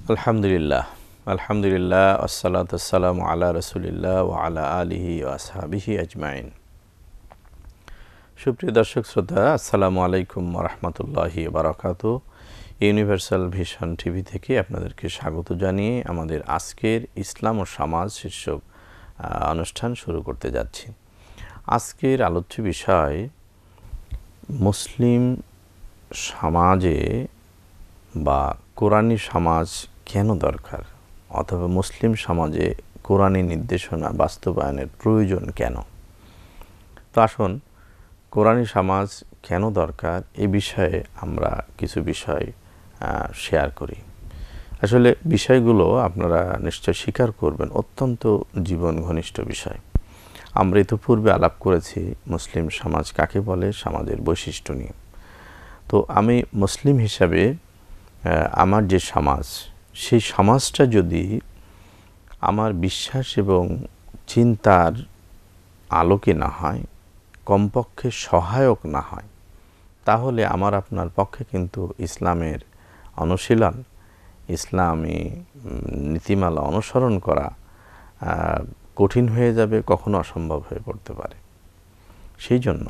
আলহামদুলিল্লাহ আলহামদুলিল্লাহ আসসালাতু আসসালামু আলা রাসূলিল্লাহ ওয়া আলা আলিহি ওয়া আসহাবিহি আজমাইন। সুপ্রিয় দর্শক শ্রোতা, আসসালামু আলাইকুম ওয়া রাহমাতুল্লাহি ওয়া বারাকাতুহু। ইউনিভার্সাল ভিশন টিভি থেকে আপনাদেরকে স্বাগত জানিয়ে আমাদের আজকের ইসলাম ও সমাজ শীর্ষক অনুষ্ঠান শুরু করতে যাচ্ছি। আজকের আলোচ্য বিষয় মুসলিম সমাজে বা কোরআনী সমাজ কেন দরকার, অথবা মুসলিম সমাজে কোরআনী নির্দেশনা বাস্তবায়নের প্রয়োজন কেন। তো আসুন, কোরআনী সমাজ কেন দরকার এই বিষয়ে আমরা কিছু বিষয় শেয়ার করি। আসলে বিষয়গুলো আপনারা নিশ্চয় স্বীকার করবেন, অত্যন্ত জীবন ঘনিষ্ঠ বিষয়। আমরা ইতিপূর্বে আলাপ করেছি মুসলিম সমাজ কাকে বলে, সমাজের বৈশিষ্ট্য নিয়ে। তো আমি মুসলিম হিসাবে আমার যে সমাজ, সেই সমাজটা যদি আমার বিশ্বাস এবং চিন্তার আলোকে না হয়, কমপক্ষে সহায়ক না হয়, তাহলে আমার আপনার পক্ষে কিন্তু ইসলামের অনুশীলন, ইসলামী নীতিমালা অনুসরণ করা কঠিন হয়ে যাবে, কখনো অসম্ভব হয়ে পড়তে পারে। সেই জন্য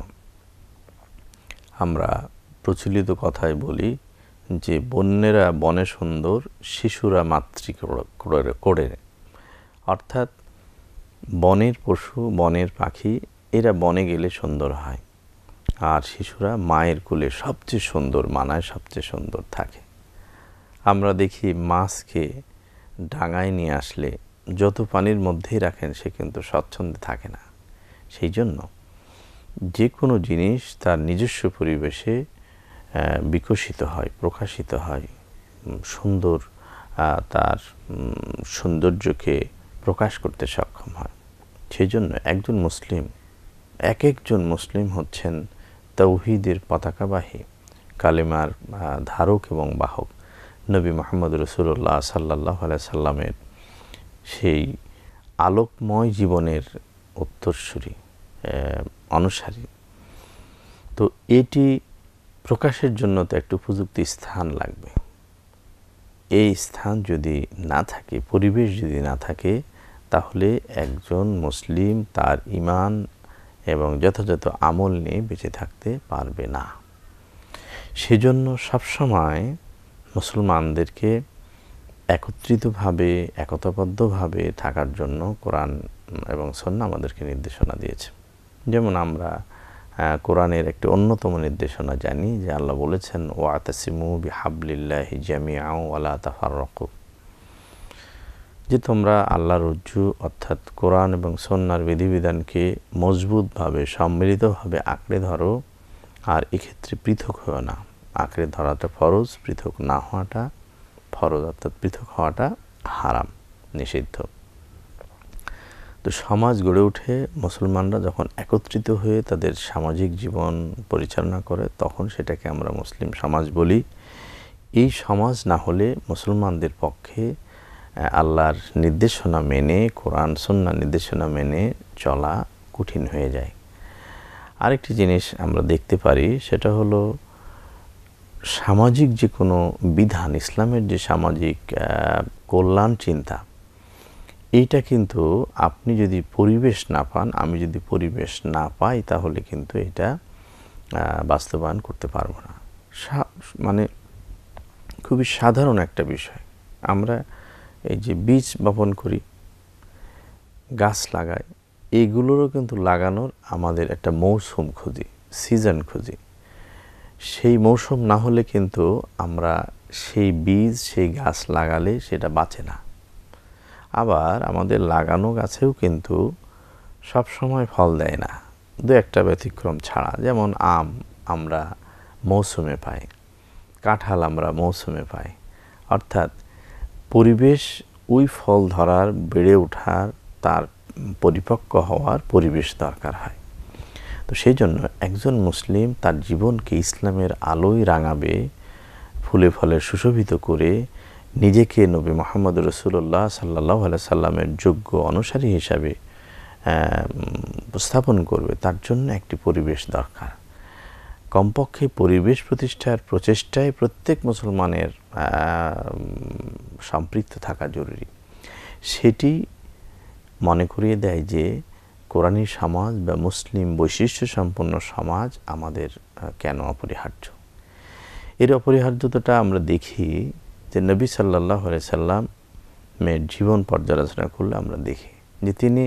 আমরা প্রচলিত কথায় বলি যে বন্যেরা বনে সুন্দর, শিশুরা মাতৃ কোড়ে। অর্থাৎ বনের পশু, বনের পাখি এরা বনে গেলে সুন্দর হয়, আর শিশুরা মায়ের কোলে সবচেয়ে সুন্দর মানায়, সবচেয়ে সুন্দর থাকে। আমরা দেখি মাছকে ডাঙায় নিয়ে আসলে যত পানির মধ্যেই রাখেন সে কিন্তু স্বচ্ছন্দে থাকে না। সেই জন্য যে কোনো জিনিস তার নিজস্ব পরিবেশে বিকশিত হয়, প্রকাশিত হয়, সুন্দর তার সৌন্দর্যকে প্রকাশ করতে সক্ষম হয়। সেই জন্য একজন মুসলিম, একজন মুসলিম হচ্ছেন তাওহীদের পতাকাবাহী, কালেমার ধারক এবং বাহক, নবী মুহাম্মদ রাসূলুল্লাহ সাল্লাল্লাহু আলাইহি সাল্লামের সেই আলোকময় জীবনের উত্তরসূরি, অনুসারী। তো এটি প্রকাশের জন্য তো একটু উপযুক্ত স্থান লাগবে। এই স্থান যদি না থাকে, পরিবেশ যদি না থাকে, তাহলে একজন মুসলিম তার ঈমান এবং যথাযথ আমল নিয়ে বেঁচে থাকতে পারবে না। সেজন্য সবসময় মুসলমানদেরকে একত্রিতভাবে, একতাবদ্ধভাবে থাকার জন্য কোরআন এবং সুন্নাহ আমাদেরকে নির্দেশনা দিয়েছে। যেমন আমরা কোরআনের একটি অন্যতম নির্দেশনা জানি যে আল্লাহ বলেছেন, ওয়াতাসিমু বিহাবলিল্লাহি জামিআন ওয়া লা তাফাররাকু, যে তোমরা আল্লাহর রজ্জু অর্থাৎ কোরআন এবং সুন্নাহর বিধিবিধানকে মজবুতভাবে, সম্মিলিতভাবে আঁকড়ে ধরো, আর এক্ষেত্রে পৃথক হও না। আঁকড়ে ধরাটা ফরজ, পৃথক না হওয়াটা ফরজ, অর্থাৎ পৃথক হওয়াটা হারাম, নিষিদ্ধ। তো সমাজ গড়ে ওঠে মুসলমানরা যখন একত্রিত হয়ে তাদের সামাজিক জীবন পরিচালনা করে, তখন সেটাকে আমরা মুসলিম সমাজ বলি। এই সমাজ না হলে মুসলমানদের পক্ষে আল্লাহর নির্দেশনা মেনে, কোরআন সুন্নাহর নির্দেশনা মেনে চলা কঠিন হয়ে যায়। আরেকটি জিনিস আমরা দেখতে পারি, সেটা হলো সামাজিক যে কোনো বিধান, ইসলামের যে সামাজিক কল্যাণ চিন্তা, এইটা কিন্তু আপনি যদি পরিবেশ না পান, আমি যদি পরিবেশ না পাই, তাহলে কিন্তু এটা বাস্তবায়ন করতে পারবো না। মানে খুবই সাধারণ একটা বিষয়, আমরা এই যে বীজ বপন করি, গাছ লাগাই, এইগুলোরও কিন্তু লাগানোর আমাদের একটা মৌসুম খুঁজি, সিজন খুঁজি। সেই মৌসুম না হলে কিন্তু আমরা সেই বীজ, সেই গাছ লাগালে সেটা বাঁচে না। আবার আমাদের লাগানো গাছেও কিন্তু সব সময় ফল দেয় না, দু একটা ব্যতিক্রম ছাড়া। যেমন আম আমরা মৌসুমে পাই, কাঁঠাল আমরা মৌসুমে পাই। অর্থাৎ পরিবেশ ওই ফল ধরার, বেড়ে ওঠার, তার পরিপক্ক হওয়ার পরিবেশ দরকার হয়। তো সেই জন্য একজন মুসলিম তার জীবনকে ইসলামের আলোয় রাঙাবে, ফুলে ফলে সুশোভিত করে নিজেকে নবী মুহাম্মদ রাসূলুল্লাহ সাল্লাল্লাহু আলাইহি সাল্লামের যোগ্য অনুসারী হিসাবে উপস্থাপন করবে, তার জন্য একটি পরিবেশ দরকার। কমপক্ষে পরিবেশ প্রতিষ্ঠার প্রচেষ্টায় প্রত্যেক মুসলমানের সম্পৃক্ত থাকা জরুরি। সেটি মনে করিয়ে দেয় যে কোরআনী সমাজ বা মুসলিম বৈশিষ্ট্য সম্পন্ন সমাজ আমাদের কেন অপরিহার্য। এর অপরিহার্যতাটা আমরা দেখি যে নবী সাল্লাল্লাহু আলাইহি সাল্লামের জীবন পর্যালোচনা করলে আমরা দেখি যে তিনি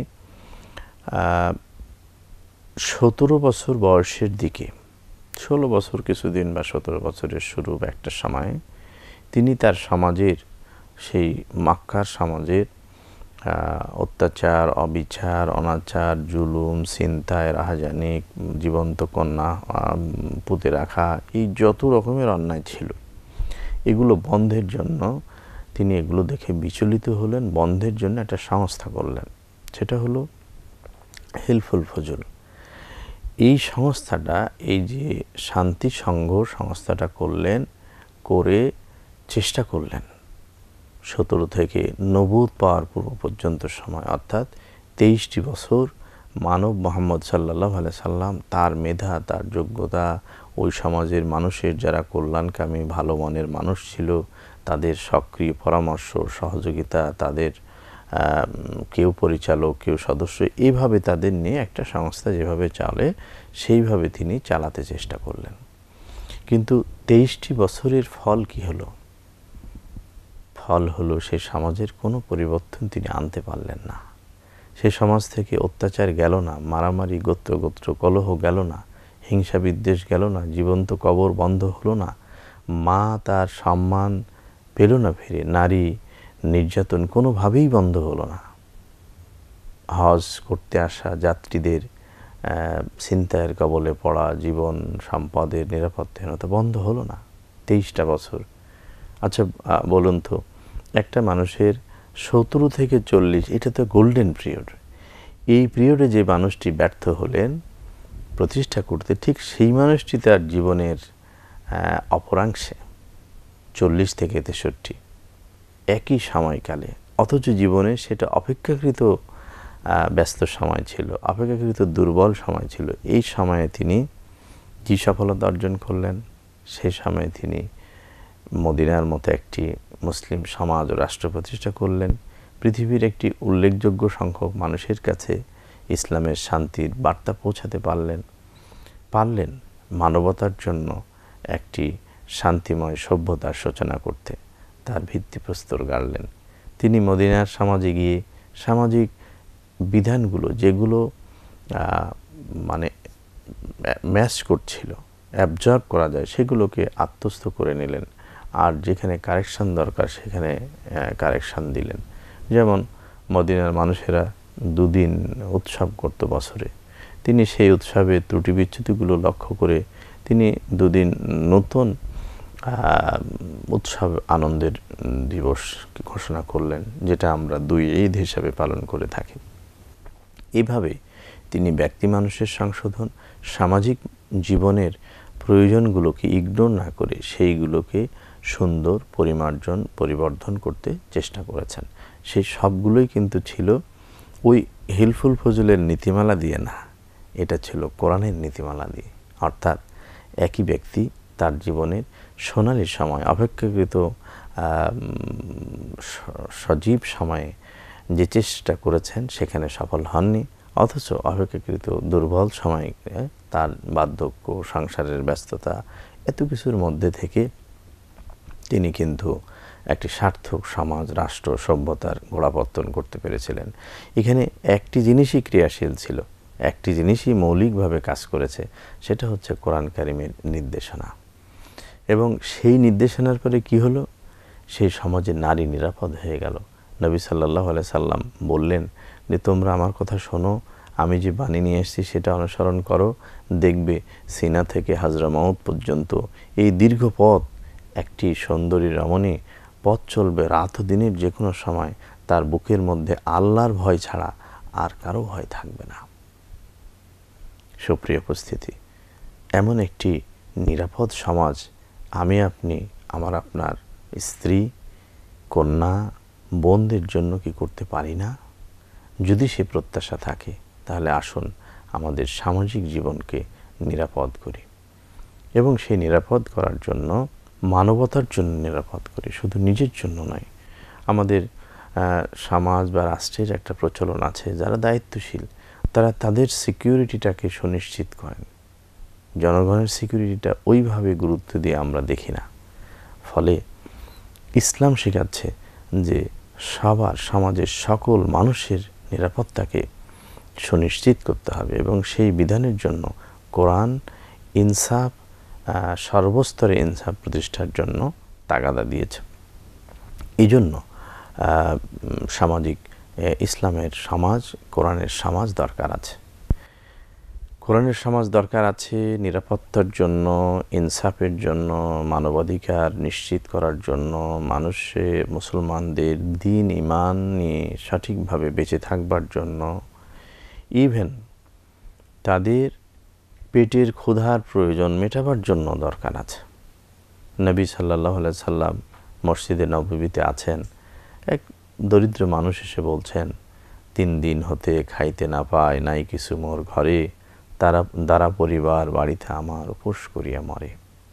17 বছর বয়সের দিকে, 16 বছর কিছুদিন বা 17 বছরের শুরু বা একটা সময়ে তিনি তার সমাজের, সেই মক্কার সমাজের অত্যাচার, অবিচার, অনাচার, জুলুম, ছিনতাই, রাহাজানি, জীবন্ত কন্যা পুঁতে রাখা, এই যত রকমের অন্যায় ছিল এগুলো বন্ধের জন্য তিনি এগুলো দেখে বিচলিত হলেন, বন্ধের জন্য একটা সংস্থা করলেন। সেটা হলো হেল্পফুল ফজল। এই সংস্থাটা, এই যে শান্তি সংঘ সংস্থাটা করলেন, করে চেষ্টা করলেন 17 থেকে নবুয়ত পাওয়ার পূর্ব পর্যন্ত সময়, অর্থাৎ 23টি বছর মানব মুহাম্মদ সাল্লাল্লাহু আলাইহি সাল্লাম তার মেধা, তার যোগ্যতা, ওই সমাজের মানুষের যারা কল্যাণকামী ভালো মনের মানুষ ছিল তাদের সক্রিয় পরামর্শ, সহযোগিতা, তাদের কেউ পরিচালক, কেউ সদস্য, এইভাবে তাদের নিয়ে একটা সংস্থা যেভাবে চলে সেইভাবে তিনি চালাতে চেষ্টা করলেন। কিন্তু 23টি বছরের ফল কি হলো? ফল হলো সে সমাজের কোনো পরিবর্তন তিনি আনতে পারলেন না। সে সমাজ থেকে অত্যাচার গেল না, মারামারি, গোত্র গোত্র কলহ গেল না, হিংসা বিদ্বেষ গেল না, জীবন্ত কবর বন্ধ হলো না, মা তার সম্মান পেল না ফিরে, নারী নির্যাতন কোনোভাবেই বন্ধ হলো না, হজ করতে আসা যাত্রীদের ছিনতাইয়ের কবলে পড়া, জীবন সম্পদের নিরাপত্তাহীনতা বন্ধ হলো না। 23টা বছর। আচ্ছা বলুন তো, একটা মানুষের 17 থেকে 40, এটা তো গোল্ডেন পিরিয়ড। এই পিরিয়ডে যে মানুষটি ব্যর্থ হলেন প্রতিষ্ঠা করতে, ঠিক সেই মানুষটি তার জীবনের অপরাংশে 40 থেকে 63 একই সময়কালে, অথচ জীবনে সেটা অপেক্ষাকৃত ব্যস্ত সময় ছিল, অপেক্ষাকৃত দুর্বল সময় ছিল। এই সময়ে তিনি যে সফলতা অর্জন করলেন, সেই সময়ে তিনি মদিনার মতো একটি মুসলিম সমাজ ও রাষ্ট্র প্রতিষ্ঠা করলেন। পৃথিবীর একটি উল্লেখযোগ্য সংখ্যক মানুষের কাছে ইসলামের শান্তির বার্তা পৌঁছাতে পারলেন মানবতার জন্য একটি শান্তিময় সভ্যতার সূচনা করতে তার ভিত্তিপ্রস্তর গাড়লেন। তিনি মদিনার সমাজে গিয়ে সামাজিক বিধানগুলো যেগুলো মানে ম্যাচ করছিল, অ্যাবজর্ব করা যায়, সেগুলোকে আত্মস্থ করে নিলেন, আর যেখানে কারেকশন দরকার সেখানে কারেকশন দিলেন। যেমন মদিনার মানুষেরা 2 দিন উৎসব করত বছরে, তিনি সেই উৎসবের ত্রুটি বিচ্যুতিগুলো লক্ষ্য করে তিনি 2 দিন নতুন উৎসব আনন্দের দিবস ঘোষণা করলেন, যেটা আমরা 2 ঈদ হিসাবে পালন করে থাকি। এইভাবে তিনি ব্যক্তি মানুষের সংশোধন, সামাজিক জীবনের প্রয়োজনগুলোকে ইগনোর না করে সেইগুলোকে সুন্দর পরিমার্জন, পরিবর্ধন করতে চেষ্টা করেছেন। সেই সবগুলোই কিন্তু ছিল ওই হেল্পফুল ফজলের নীতিমালা দিয়ে না, এটা ছিল কোরআনের নীতিমালা দিয়ে। অর্থাৎ একই ব্যক্তি তার জীবনের সোনালী সময়, অপেক্ষাকৃত সজীব সময়ে যে চেষ্টা করেছেন সেখানে সফল হননি, অথচ অপেক্ষাকৃত দুর্বল সময়ে তার বার্ধক্য, সংসারের ব্যস্ততা, এত কিছুর মধ্যে থেকে তিনি কিন্তু একটি সার্থক সমাজ, রাষ্ট্র, সভ্যতার গোড়াপত্তন করতে পেরেছিলেন। এখানে একটি জিনিসই ক্রিয়াশীল ছিল, একটি জিনিসই মৌলিকভাবে কাজ করেছে, সেটা হচ্ছে কোরআন কারিমের নির্দেশনা। এবং সেই নির্দেশনার পরে কি হলো? সেই সমাজে নারী নিরাপদ হয়ে গেল। নবী সাল্লাল্লাহু আলাইহি সাল্লাম বললেন যে তোমরা আমার কথা শোনো, আমি যে বাণী নিয়ে এসেছি সেটা অনুসরণ করো, দেখবে সিনা থেকে হাজরামাউত পর্যন্ত এই দীর্ঘ পথ একটি সুন্দরী রমণী পথ চলবে রাত দিনের যে কোনো সময়, তার বুকের মধ্যে আল্লাহর ভয় ছাড়া আর কারো ভয় থাকবে না। সুপ্রিয় উপস্থিতি, এমন একটি নিরাপদ সমাজ আমি আপনি, আমার আপনার স্ত্রী, কন্যা, বোনদের জন্য কি করতে পারি না? যদি সে প্রত্যাশা থাকে তাহলে আসুন আমাদের সামাজিক জীবনকে নিরাপদ করি, এবং সেই নিরাপদ করার জন্য মানবতার জন্য নিরাপদ করি, শুধু নিজের জন্য নয়। আমাদের সমাজ বা রাষ্ট্রের একটা প্রচলন আছে, যারা দায়িত্বশীল তারা তাদের সিকিউরিটিটাকে সুনিশ্চিত করেন, জনগণের সিকিউরিটিটা ওইভাবে গুরুত্ব দিয়ে আমরা দেখি না। ফলে ইসলাম শেখাচ্ছে যে সবার, সমাজের সকল মানুষের নিরাপত্তাকে সুনিশ্চিত করতে হবে এবং সেই বিধানের জন্য কোরআন ইনসাফ, সর্বস্তরে ইনসাফ প্রতিষ্ঠার জন্য তাগাদা দিয়েছে। এই জন্য সামাজিক ইসলামের সমাজ, কোরআনের সমাজ দরকার আছে। কোরআনের সমাজ দরকার আছে নিরাপত্তার জন্য, ইনসাফের জন্য, মানবাধিকার নিশ্চিত করার জন্য, মুসলমানদের দ্বীন ঈমান নিয়ে সঠিকভাবে বেঁচে থাকবার জন্য, ইভেন তাদের পেটের ক্ষুধার প্রয়োজন মেটাবার জন্য দরকার আছে। নবী সাল্লাল্লাহু আলাইহি সাল্লাম মসজিদে নববীতে আছেন, এক দরিদ্র মানুষ এসে বলছেন, 3 দিন হতে খাইতে না পায়, নাই কিছু মোর ঘরে, দ্বারা পরিবার বাড়িতে আমার উপোস করিয়া মরে।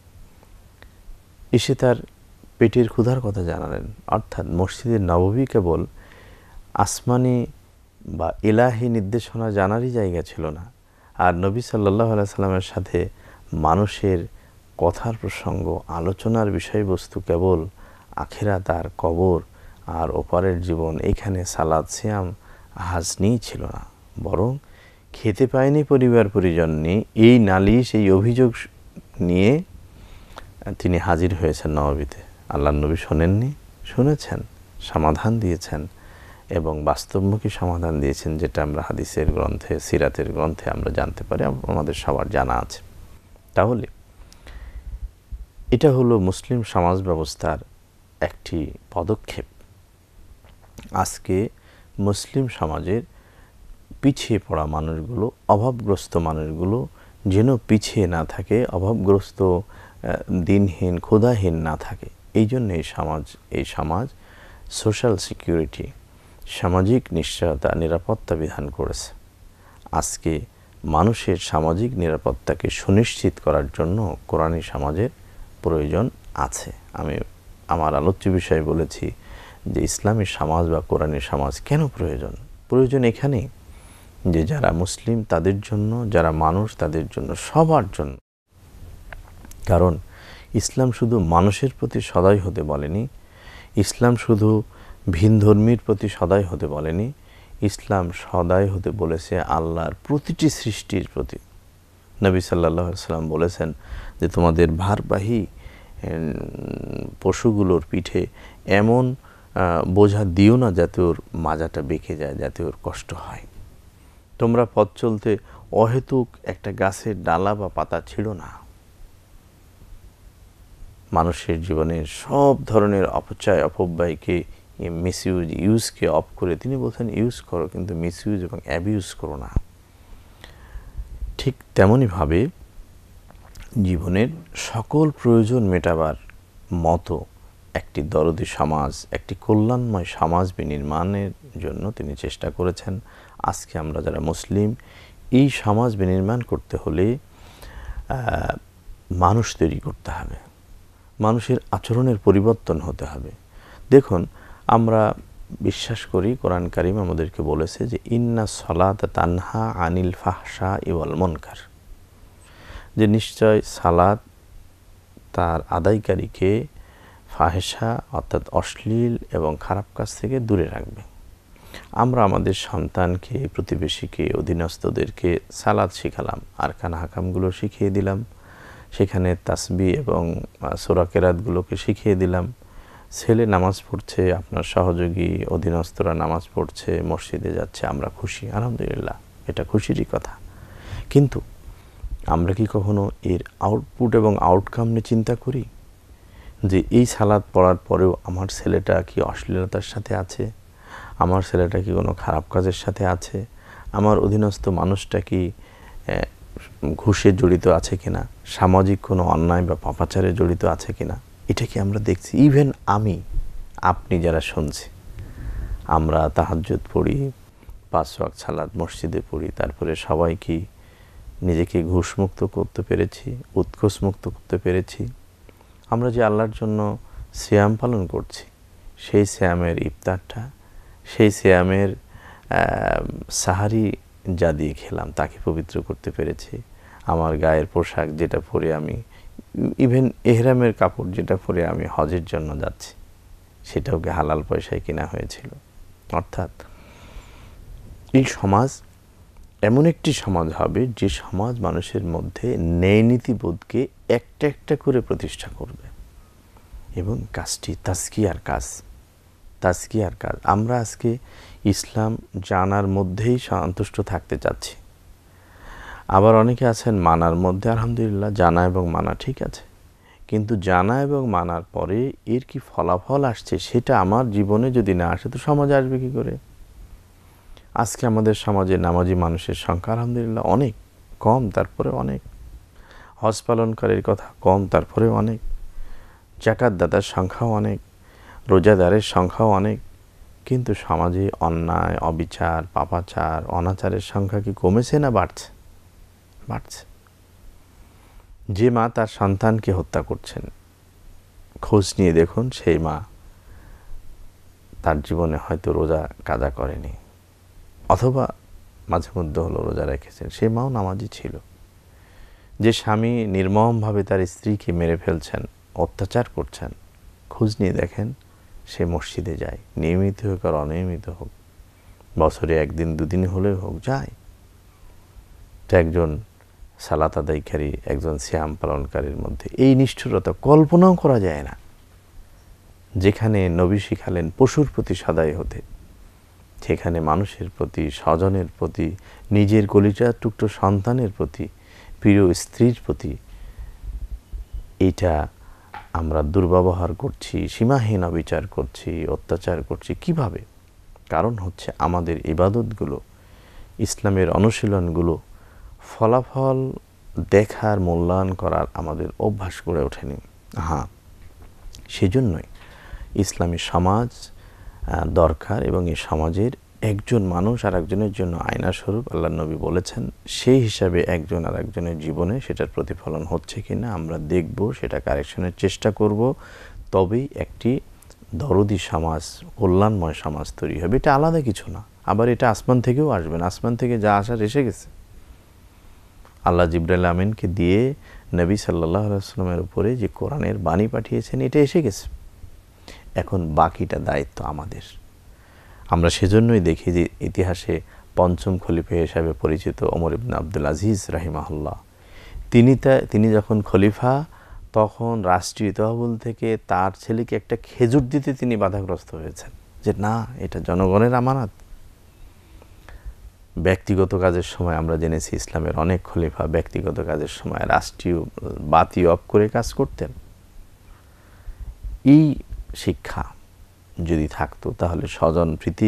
এসে তার পেটের ক্ষুধার কথা জানালেন। অর্থাৎ মসজিদের নববী কেবল আসমানি বা ইলাহি নির্দেশনা জানারই জায়গা ছিল না, আর নবী সাল্লাল্লাহু আলাইহি সাল্লামের সাথে মানুষের কথার প্রসঙ্গ, আলোচনার বিষয়বস্তু কেবল আখিরাত আর কবর আর ওপারের জীবন, এখানে সালাত সিয়াম হাজনিই ছিল না, বরং খেতে পায়নি পরিবার পরিজন নিয়ে এই নালিশ, এই অভিযোগ নিয়ে তিনি হাজির হয়েছেন নববীতে। আল্লাহর নবী শোনেননি? শুনেছেন, সমাধান দিয়েছেন এবং বাস্তবমুখী সমাধান দিয়েছেন, যেটা আমরা হাদিসের গ্রন্থে, সিরাতের গ্রন্থে আমরা জানতে পারি, আমাদের সবার জানা আছে। তাহলে এটা হলো মুসলিম সমাজ ব্যবস্থার একটি পদক্ষেপ। আজকে মুসলিম সমাজের পিছিয়ে পড়া মানুষগুলো, অভাবগ্রস্ত মানুষগুলো যেন পিছিয়ে না থাকে, অভাবগ্রস্ত, দিনহীন, ক্ষুধাহীন না থাকে, এই জন্য এই সমাজ সোশ্যাল সিকিউরিটি, সামাজিক নিশ্চয়তা, নিরাপত্তা বিধান করেছে। আজকে মানুষের সামাজিক নিরাপত্তাকে সুনিশ্চিত করার জন্য কোরআনী সমাজের প্রয়োজন আছে। আমি আমার আলোচ্য বিষয়ে বলেছি যে ইসলামী সমাজ বা কোরআনী সমাজ কেন প্রয়োজন। প্রয়োজন এখানে যে যারা মুসলিম তাদের জন্য, যারা মানুষ তাদের জন্য, সবার জন্য। কারণ ইসলাম শুধু মানুষের প্রতি সদয় হতে বলেনি, ইসলাম শুধু ভিনধর্মীর প্রতি সদয় হতে বলেনি, ইসলাম সদয় হতে বলেছে আল্লাহর প্রতিটি সৃষ্টির প্রতি। নবী সাল্লাল্লাহু আলাইহি সাল্লাম বলেছেন যে তোমাদের ভারবাহী পশুগুলোর পিঠে এমন বোঝা দিও না যাতে ওর মাজাটা বেঁকে যায়, যাতে ওর কষ্ট হয়। তোমরা পথ চলতে অহেতুক একটা গাছের ডালা বা পাতা ছিঁড়ো না। মানুষের জীবনের সব ধরনের অপচয়, অপব্যয়কে, ইউজকে অফ করে তিনি বলছেন ইউজ করো, কিন্তু মিসইউজ এবং অ্যাবিউজ করো না। ঠিক তেমনইভাবে জীবনের সকল প্রয়োজন মেটাবার মতো একটি দরদি সমাজ, একটি কল্যাণময় সমাজ বিনির্মাণের জন্য তিনি চেষ্টা করেছেন। আজকে আমরা যারা মুসলিম, এই সমাজ বিনির্মাণ করতে হলে মানুষ তৈরি করতে হবে, মানুষের আচরণের পরিবর্তন হতে হবে। দেখুন, আমরা বিশ্বাস করি কোরআন কারীম আমাদেরকে বলেছে যে ইন্না সলাতা তানহা আনিল ফাহশা ওয়াল মুনকার, যে নিশ্চয় সালাত তার আদায়কারীকে ফাহেসা অর্থাৎ অশ্লীল এবং খারাপ কাজ থেকে দূরে রাখবে। আমরা আমাদের সন্তানকে, প্রতিবেশীকে, অধীনস্থদেরকে সালাত শিখালাম, আরকান হাকামগুলো শিখিয়ে দিলাম, সেখানে তাসবিহ এবং সূরা কেরাতগুলোকে শিখিয়ে দিলাম। ছেলে নামাজ পড়ছে, আপনার সহযোগী অধীনস্থরা নামাজ পড়ছে, মসজিদে যাচ্ছে, আমরা খুশি, আলহামদুলিল্লাহ, এটা খুশিরই কথা। কিন্তু আমরা কি কখনো এর আউটপুট এবং আউটকাম নিয়ে চিন্তা করি যে এই সালাত পড়ার পরেও আমার ছেলেটা কি অশ্লীলতার সাথে আছে, আমার ছেলেটা কি কোনো খারাপ কাজের সাথে আছে, আমার অধীনস্থ মানুষটা কি ঘুষে জড়িত আছে কিনা, সামাজিক কোনো অন্যায় বা পাপাচারে জড়িত আছে কিনা, এটা কি আমরা দেখছি? ইভেন আপনি যারা শুনছি, আমরা তাহাজ্জুদ পড়ি, 5 ওয়াক্ত সালাত মসজিদে পড়ি, তারপরে সবাই কি নিজেকে ঘুষমুক্ত করতে পেরেছি, উৎকোষমুক্ত করতে পেরেছি? আমরা যে আল্লাহর জন্য সিয়াম পালন করছি, সেই সিয়ামের ইফতারটা, সেই সিয়ামের সাহারি যা দিয়ে খেলাম তাকে পবিত্র করতে পেরেছি। আমার গায়ের পোশাক যেটা পরে আমি, ইভেন এহরামের কাপড় যেটা পরে আমি হজের জন্য যাচ্ছি, সেটাও কি হালাল পয়সায় কেনা হয়েছিল। অর্থাৎ এই সমাজ এমন একটি সমাজ হবে যে সমাজ মানুষের মধ্যে ন্যায় নীতিবোধকে একটা একটা করে প্রতিষ্ঠা করবে, এবং কাজটি তাজকিয়ার কাজ। আমরা আজকে ইসলাম জানার মধ্যেই সন্তুষ্ট থাকতে চাচ্ছি। আবার অনেকে আছেন মানার মধ্যে, আলহামদুলিল্লাহ জানা এবং মানা ঠিক আছে, কিন্তু জানা এবং মানার পরে এর কি ফলাফল আসছে সেটা আমার জীবনে যদি না আসে তো সমাজে আসবে কী করে? আজকে আমাদের সমাজে নামাজি মানুষের সংখ্যা আলহামদুলিল্লাহ অনেক কম, তারপরে অনেক। হজ পালনকারীর কথা কম, তারপরে অনেক। জাকাত দাতার সংখ্যাও অনেক, রোজাদারের সংখ্যাও অনেক, কিন্তু সমাজে অন্যায়, অবিচার, পাপাচার, অনাচারের সংখ্যা কি কমেছে না বাড়ছে? বাড়ছে। যে মা তার সন্তানকে হত্যা করছেন, খোঁজ নিয়ে দেখুন সেই মা তার জীবনে হয়তো রোজা কাজা করেনি, অথবা মাঝে মধ্যে হলো রোজা রেখেছেন, সে মাও নামাজি ছিল। যে স্বামী নির্মমভাবে তার স্ত্রীকে মেরে ফেলছেন, অত্যাচার করছেন, খোঁজ নিয়ে দেখেন সে মসজিদে যায়, নিয়মিত হোক আর অনিয়মিত হোক, বছরে একদিন দুদিন হলেও হোক যায়। তো একজন সালাত আদায়কারী, একজন সিয়াম পালনকারীর মধ্যে এই নিষ্ঠুরতা কল্পনাও করা যায় না। যেখানে নবী শিখালেন পশুর প্রতি সদয় হতে, সেখানে মানুষের প্রতি, স্বজনের প্রতি, নিজের কলিজার টুকরো সন্তানের প্রতি, প্রিয় স্ত্রীর প্রতি, এইটা আমরা দুর্ব্যবহার করছি, সীমাহীন অবিচার করছি, অত্যাচার করছি। কিভাবে? কারণ হচ্ছে আমাদের ইবাদতগুলো, ইসলামের অনুশীলনগুলো ফলাফল দেখার, মূল্যায়ন করার আমাদের অভ্যাস গড়ে ওঠেনি। হ্যাঁ, সেজন্যই ইসলামী সমাজ দরকার, এবং এই সমাজের একজন মানুষ আর একজনের জন্য আয়না স্বরূপ আল্লাহ নবী বলেছেন। সেই হিসাবে একজন আর একজনের জীবনে সেটার প্রতিফলন হচ্ছে কিনা আমরা দেখব, সেটা কারেকশনের চেষ্টা করব। তবেই একটি দরদি সমাজ, কল্যাণময় সমাজ তৈরি হবে। এটা আলাদা কিছু না, আবার এটা আসমান থেকেও আসবে না। আসমান থেকে যা আসার এসে গেছে। আল্লাহ জিবরাইল আমিনকে দিয়ে নবী সাল্লাল্লাহু আলাইহি ওয়াসাল্লামের উপরে যে কোরআনের বাণী পাঠিয়েছেন, এটা এসে গেছে। এখন বাকিটা দায়িত্ব আমাদের। আমরা সেজন্যই দেখি যে ইতিহাসে পঞ্চম খলিফা হিসাবে পরিচিত ওমর ইবনে আব্দুল আজিজ রাহিমাহুল্লাহ, তিনি যখন খলিফা, তখন রাষ্ট্রীয় তহবিল থেকে তার ছেলেকে একটা খেজুর দিতে তিনি বাধাগ্রস্ত হয়েছেন, যে না, এটা জনগণের আমানত। ব্যক্তিগত কাজের সময় আমরা জেনেছি ইসলামের অনেক খলিফা ব্যক্তিগত কাজের সময় রাষ্ট্রীয় বাতি অফ করে কাজ করতেন। এই শিক্ষা যদি থাকতো তাহলে স্বজন প্রীতি,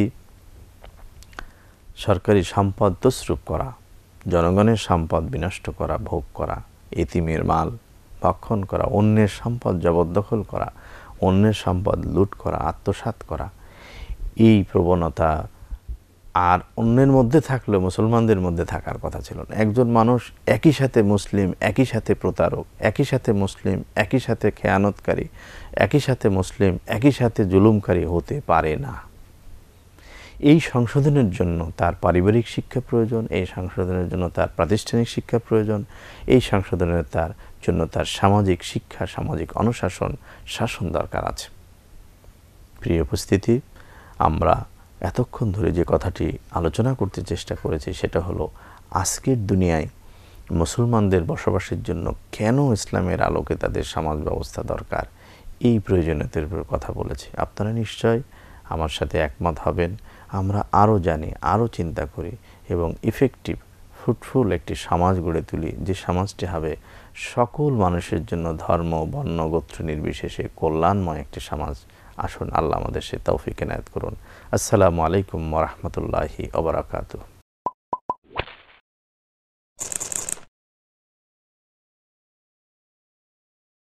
সরকারি সম্পদ তসরুপ করা, জনগণের সম্পদ বিনষ্ট করা, ভোগ করা, এতিমের মাল ভক্ষণ করা, অন্যের সম্পদ জবরদখল করা, অন্যের সম্পদ লুট করা, আত্মসাৎ করা, এই প্রবণতা আর অন্যের মধ্যে থাকলেও মুসলমানদের মধ্যে থাকার কথা ছিল না। একজন মানুষ একই সাথে মুসলিম, একই সাথে প্রতারক, একই সাথে মুসলিম, একই সাথে খেয়ানতকারী, একই সাথে মুসলিম, একই সাথে জুলুমকারী হতে পারে না। এই সংশোধনের জন্য তার পারিবারিক শিক্ষা প্রয়োজন, এই সংশোধনের জন্য তার প্রাতিষ্ঠানিক শিক্ষা প্রয়োজন, এই সংশোধনের জন্য তার সামাজিক শিক্ষা, সামাজিক অনুশাসন, শাসন দরকার আছে। প্রিয় উপস্থিতি, আমরা এতক্ষণ ধরে যে কথাটি আলোচনা করতে চেষ্টা করেছি সেটা হলো আজকের দুনিয়ায় মুসলমানদের বসবাসের জন্য কেন ইসলামের আলোকে তাদের সমাজ ব্যবস্থা দরকার, এই প্রয়োজনীয়তার উপর কথা বলেছি। আপনারা নিশ্চয় আমার সাথে একমত হবেন। আমরা আরও জানি, আরও চিন্তা করি এবং ইফেক্টিভ, ফ্রুটফুল একটি সমাজ গড়ে তুলি, যে সমাজটি হবে সকল মানুষের জন্য ধর্ম, বর্ণ, গোত্র নির্বিশেষে কল্যাণময় একটি সমাজ। আসুন, আল্লাহ আমাদের সে তৌফিক এনায়েত করুন। আসসালামু আলাইকুম ওয়া রাহমাতুল্লাহি ওয়া বারাকাতুহু।